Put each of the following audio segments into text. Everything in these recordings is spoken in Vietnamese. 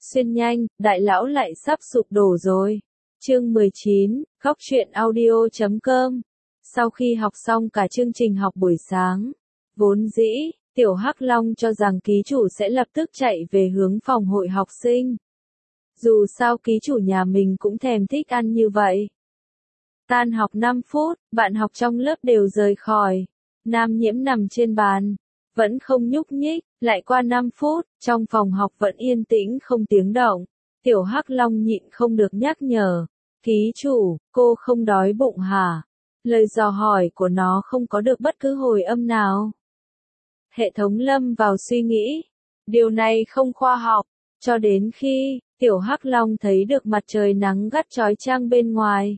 Xuyên nhanh, đại lão lại sắp sụp đổ rồi. Chương 19, Góc truyện audio.com. Sau khi học xong cả chương trình học buổi sáng, vốn dĩ, Tiểu Hắc Long cho rằng ký chủ sẽ lập tức chạy về hướng phòng hội học sinh. Dù sao ký chủ nhà mình cũng thèm thích ăn như vậy. Tan học 5 phút, bạn học trong lớp đều rời khỏi. Nam Nhiễm nằm trên bàn, vẫn không nhúc nhích, lại qua 5 phút, trong phòng học vẫn yên tĩnh không tiếng động. Tiểu Hắc Long nhịn không được nhắc nhở. Ký chủ, cô không đói bụng hả? Lời dò hỏi của nó không có được bất cứ hồi âm nào. Hệ thống lâm vào suy nghĩ. Điều này không khoa học, cho đến khi Tiểu Hắc Long thấy được mặt trời nắng gắt chói chang bên ngoài.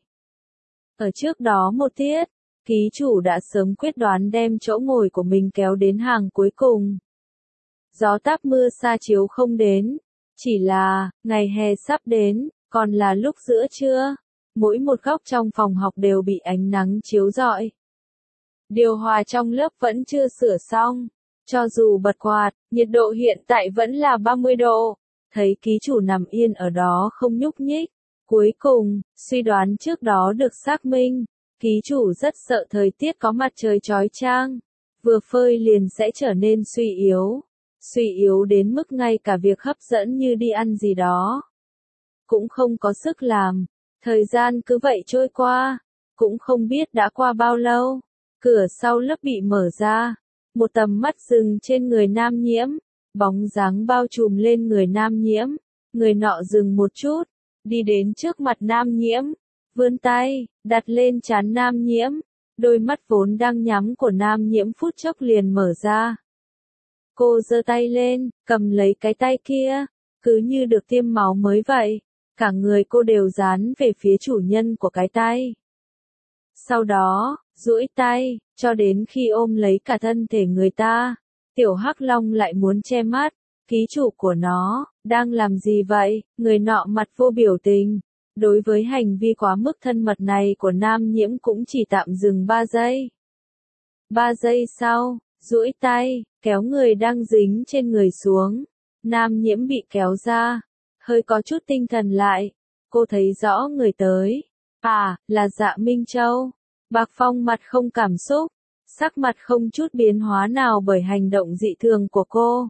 Ở trước đó một tiết, ký chủ đã sớm quyết đoán đem chỗ ngồi của mình kéo đến hàng cuối cùng. Gió táp mưa sa chiếu không đến, chỉ là, ngày hè sắp đến, còn là lúc giữa trưa, mỗi một góc trong phòng học đều bị ánh nắng chiếu rọi. Điều hòa trong lớp vẫn chưa sửa xong, cho dù bật quạt, nhiệt độ hiện tại vẫn là 30 độ. Thấy ký chủ nằm yên ở đó không nhúc nhích. Cuối cùng, suy đoán trước đó được xác minh, ký chủ rất sợ thời tiết có mặt trời chói chang, vừa phơi liền sẽ trở nên suy yếu đến mức ngay cả việc hấp dẫn như đi ăn gì đó cũng không có sức làm. Thời gian cứ vậy trôi qua, cũng không biết đã qua bao lâu, cửa sau lớp bị mở ra, một tầm mắt dừng trên người Nam Nhiễm, bóng dáng bao trùm lên người Nam Nhiễm, người nọ dừng một chút, đi đến trước mặt Nam Nhiễm, vươn tay, đặt lên trán Nam Nhiễm, đôi mắt vốn đang nhắm của Nam Nhiễm phút chốc liền mở ra. Cô giơ tay lên, cầm lấy cái tay kia, cứ như được tiêm máu mới vậy, cả người cô đều dán về phía chủ nhân của cái tay. Sau đó, duỗi tay, cho đến khi ôm lấy cả thân thể người ta, Tiểu Hắc Long lại muốn che mắt. Ký chủ của nó, đang làm gì vậy? Người nọ mặt vô biểu tình. Đối với hành vi quá mức thân mật này của Nam Nhiễm cũng chỉ tạm dừng 3 giây. 3 giây sau, duỗi tay, kéo người đang dính trên người xuống. Nam Nhiễm bị kéo ra, hơi có chút tinh thần lại. Cô thấy rõ người tới. À, là Dạ Minh Châu. Bạc Phong mặt không cảm xúc, sắc mặt không chút biến hóa nào bởi hành động dị thường của cô.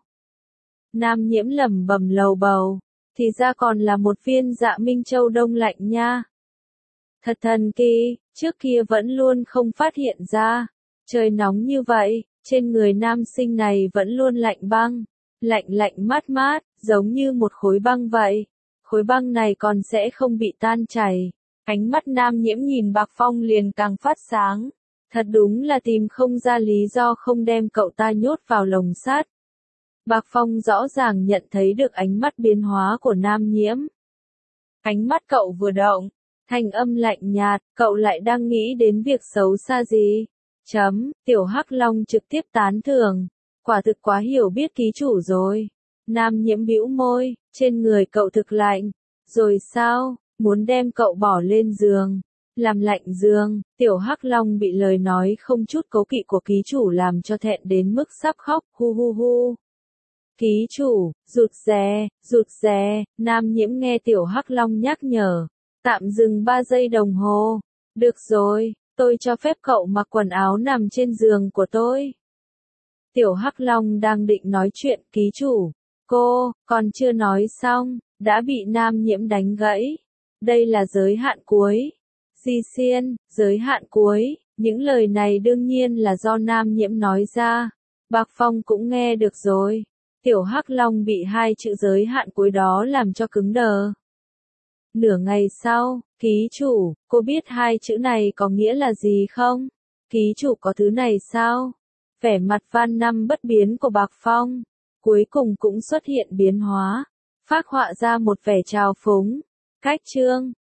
Nam Nhiễm lẩm bẩm lầu bầu, thì ra còn là một viên Dạ Minh Châu đông lạnh nha. Thật thần kỳ, trước kia vẫn luôn không phát hiện ra. Trời nóng như vậy, trên người nam sinh này vẫn luôn lạnh băng, lạnh mát mát, giống như một khối băng vậy. Khối băng này còn sẽ không bị tan chảy. Ánh mắt Nam Nhiễm nhìn Bạc Phong liền càng phát sáng. Thật đúng là tìm không ra lý do không đem cậu ta nhốt vào lồng sắt. Bạc Phong rõ ràng nhận thấy được ánh mắt biến hóa của Nam Nhiễm. Ánh mắt cậu vừa động, thanh âm lạnh nhạt, cậu lại đang nghĩ đến việc xấu xa gì? Tiểu Hắc Long trực tiếp tán thưởng, quả thực quá hiểu biết ký chủ rồi. Nam Nhiễm bĩu môi, trên người cậu thực lạnh, rồi sao, muốn đem cậu bỏ lên giường, làm lạnh giường. Tiểu Hắc Long bị lời nói không chút cố kỵ của ký chủ làm cho thẹn đến mức sắp khóc, hu. Ký chủ, rụt rè, Nam Nhiễm nghe Tiểu Hắc Long nhắc nhở, tạm dừng 3 giây đồng hồ. Được rồi, tôi cho phép cậu mặc quần áo nằm trên giường của tôi. Tiểu Hắc Long đang định nói chuyện, ký chủ, cô, còn chưa nói xong, đã bị Nam Nhiễm đánh gãy. Đây là giới hạn cuối. Di Xiên, giới hạn cuối, những lời này đương nhiên là do Nam Nhiễm nói ra. Bạc Phong cũng nghe được rồi. Tiểu Hắc Long bị 2 chữ giới hạn cuối đó làm cho cứng đờ. Nửa ngày sau, ký chủ, cô biết 2 chữ này có nghĩa là gì không? Ký chủ có thứ này sao? Vẻ mặt van năm bất biến của Bạc Phong, cuối cùng cũng xuất hiện biến hóa, phác họa ra một vẻ trào phúng. Cách chương,